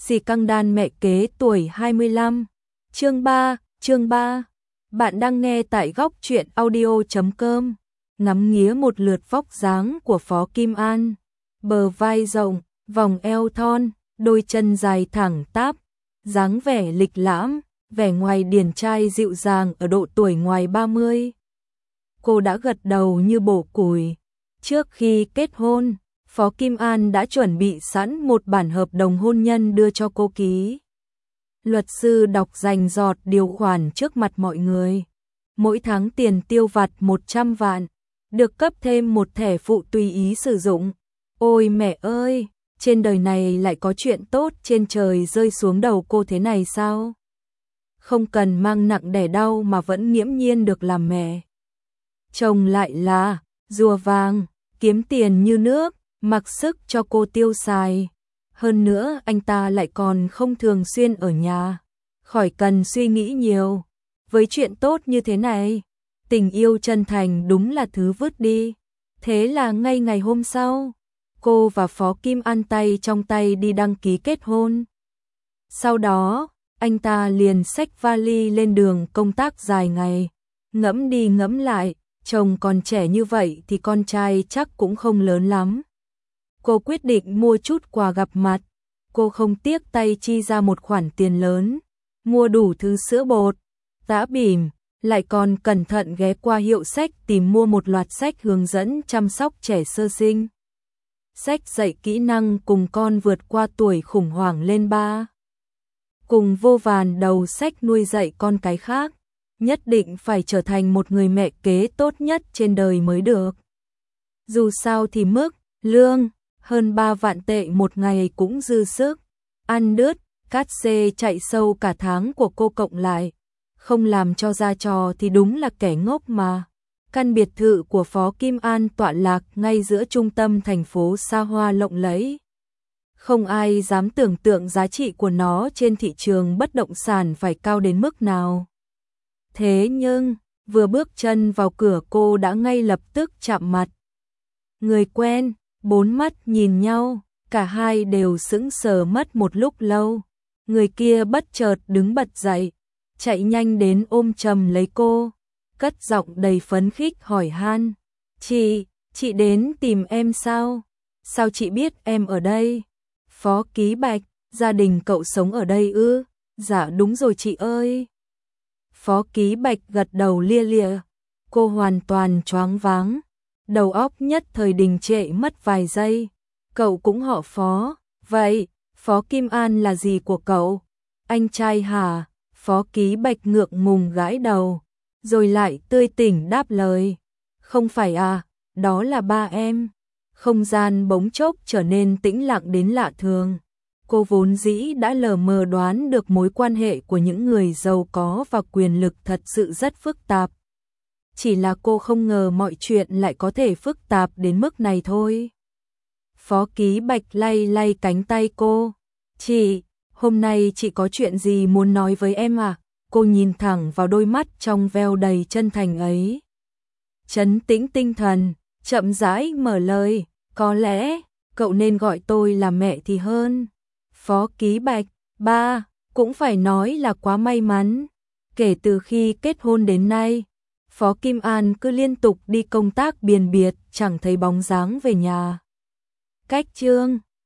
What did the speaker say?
Xì căng đan mẹ kế tuổi 25. Chương 3. Bạn đang nghe tại góc truyện audio.com. Ngắm nghía một lượt vóc dáng của Phó Kim An. Bờ vai rộng, vòng eo thon, đôi chân dài thẳng tắp, dáng vẻ lịch lãm, vẻ ngoài điển trai dịu dàng ở độ tuổi ngoài 30. Cô đã gật đầu như bổ củi. Trước khi kết hôn, Phó Kim An đã chuẩn bị sẵn một bản hợp đồng hôn nhân đưa cho cô ký. Luật sư đọc rành rọt điều khoản trước mặt mọi người. Mỗi tháng tiền tiêu vặt 100 vạn, được cấp thêm một thẻ phụ tùy ý sử dụng. Ôi mẹ ơi, trên đời này lại có chuyện tốt trên trời rơi xuống đầu cô thế này sao? Không cần mang nặng đẻ đau mà vẫn nghiễm nhiên được làm mẹ. Chồng lại là rùa vàng, kiếm tiền như nước, mặc sức cho cô tiêu xài. Hơn nữa anh ta lại còn không thường xuyên ở nhà, khỏi cần suy nghĩ nhiều. Với chuyện tốt như thế này, tình yêu chân thành đúng là thứ vứt đi. Thế là ngay ngày hôm sau, cô và Phó Kim An tay trong tay đi đăng ký kết hôn. Sau đó, anh ta liền xách vali lên đường công tác dài ngày. Ngẫm đi ngẫm lại, chồng còn trẻ như vậy thì con trai chắc cũng không lớn lắm. Cô quyết định mua chút quà gặp mặt. Cô không tiếc tay chi ra một khoản tiền lớn, mua đủ thứ sữa bột, tã bỉm, lại còn cẩn thận ghé qua hiệu sách tìm mua một loạt sách hướng dẫn chăm sóc trẻ sơ sinh. Sách dạy kỹ năng cùng con vượt qua tuổi khủng hoảng lên 3. Cùng vô vàn đầu sách nuôi dạy con cái khác. Nhất định phải trở thành một người mẹ kế tốt nhất trên đời mới được. Dù sao thì mức lương hơn 3 vạn tệ một ngày cũng dư sức. Ăn đứt, cát xê chạy sâu cả tháng của cô cộng lại. Không làm cho ra trò thì đúng là kẻ ngốc mà. Căn biệt thự của Phó Kim An tọa lạc ngay giữa trung tâm thành phố xa hoa lộng lẫy. Không ai dám tưởng tượng giá trị của nó trên thị trường bất động sản phải cao đến mức nào. Thế nhưng, vừa bước chân vào cửa cô đã ngay lập tức chạm mặt. Người quen, bốn mắt nhìn nhau, cả hai đều sững sờ mất một lúc lâu. Người kia bất chợt đứng bật dậy, chạy nhanh đến ôm chầm lấy cô, cất giọng đầy phấn khích hỏi han. Chị đến tìm em sao? Sao chị biết em ở đây? Phó Ký Bạch, gia đình cậu sống ở đây ư? Dạ đúng rồi chị ơi. Phó Ký Bạch gật đầu lia lịa, cô hoàn toàn choáng váng, đầu óc nhất thời đình trệ mất vài giây. Cậu cũng họ Phó, vậy Phó Kim An là gì của cậu? Anh trai hả? Phó Ký Bạch ngượng ngùng gãi đầu, rồi lại tươi tỉnh đáp lời. Không phải à, đó là ba em. Không gian bỗng chốc trở nên tĩnh lặng đến lạ thường. Cô vốn dĩ đã lờ mờ đoán được mối quan hệ của những người giàu có và quyền lực thật sự rất phức tạp. Chỉ là cô không ngờ mọi chuyện lại có thể phức tạp đến mức này thôi. Phó Ký Bạch lay lay cánh tay cô. Chị, hôm nay chị có chuyện gì muốn nói với em à? Cô nhìn thẳng vào đôi mắt trong veo đầy chân thành ấy. Trấn tĩnh tinh thần, chậm rãi mở lời. Có lẽ, cậu nên gọi tôi là mẹ thì hơn. Phó Ký Bạch, ba, cũng phải nói là quá may mắn. Kể từ khi kết hôn đến nay, Phó Kim An cứ liên tục đi công tác biền biệt, chẳng thấy bóng dáng về nhà. Cách chương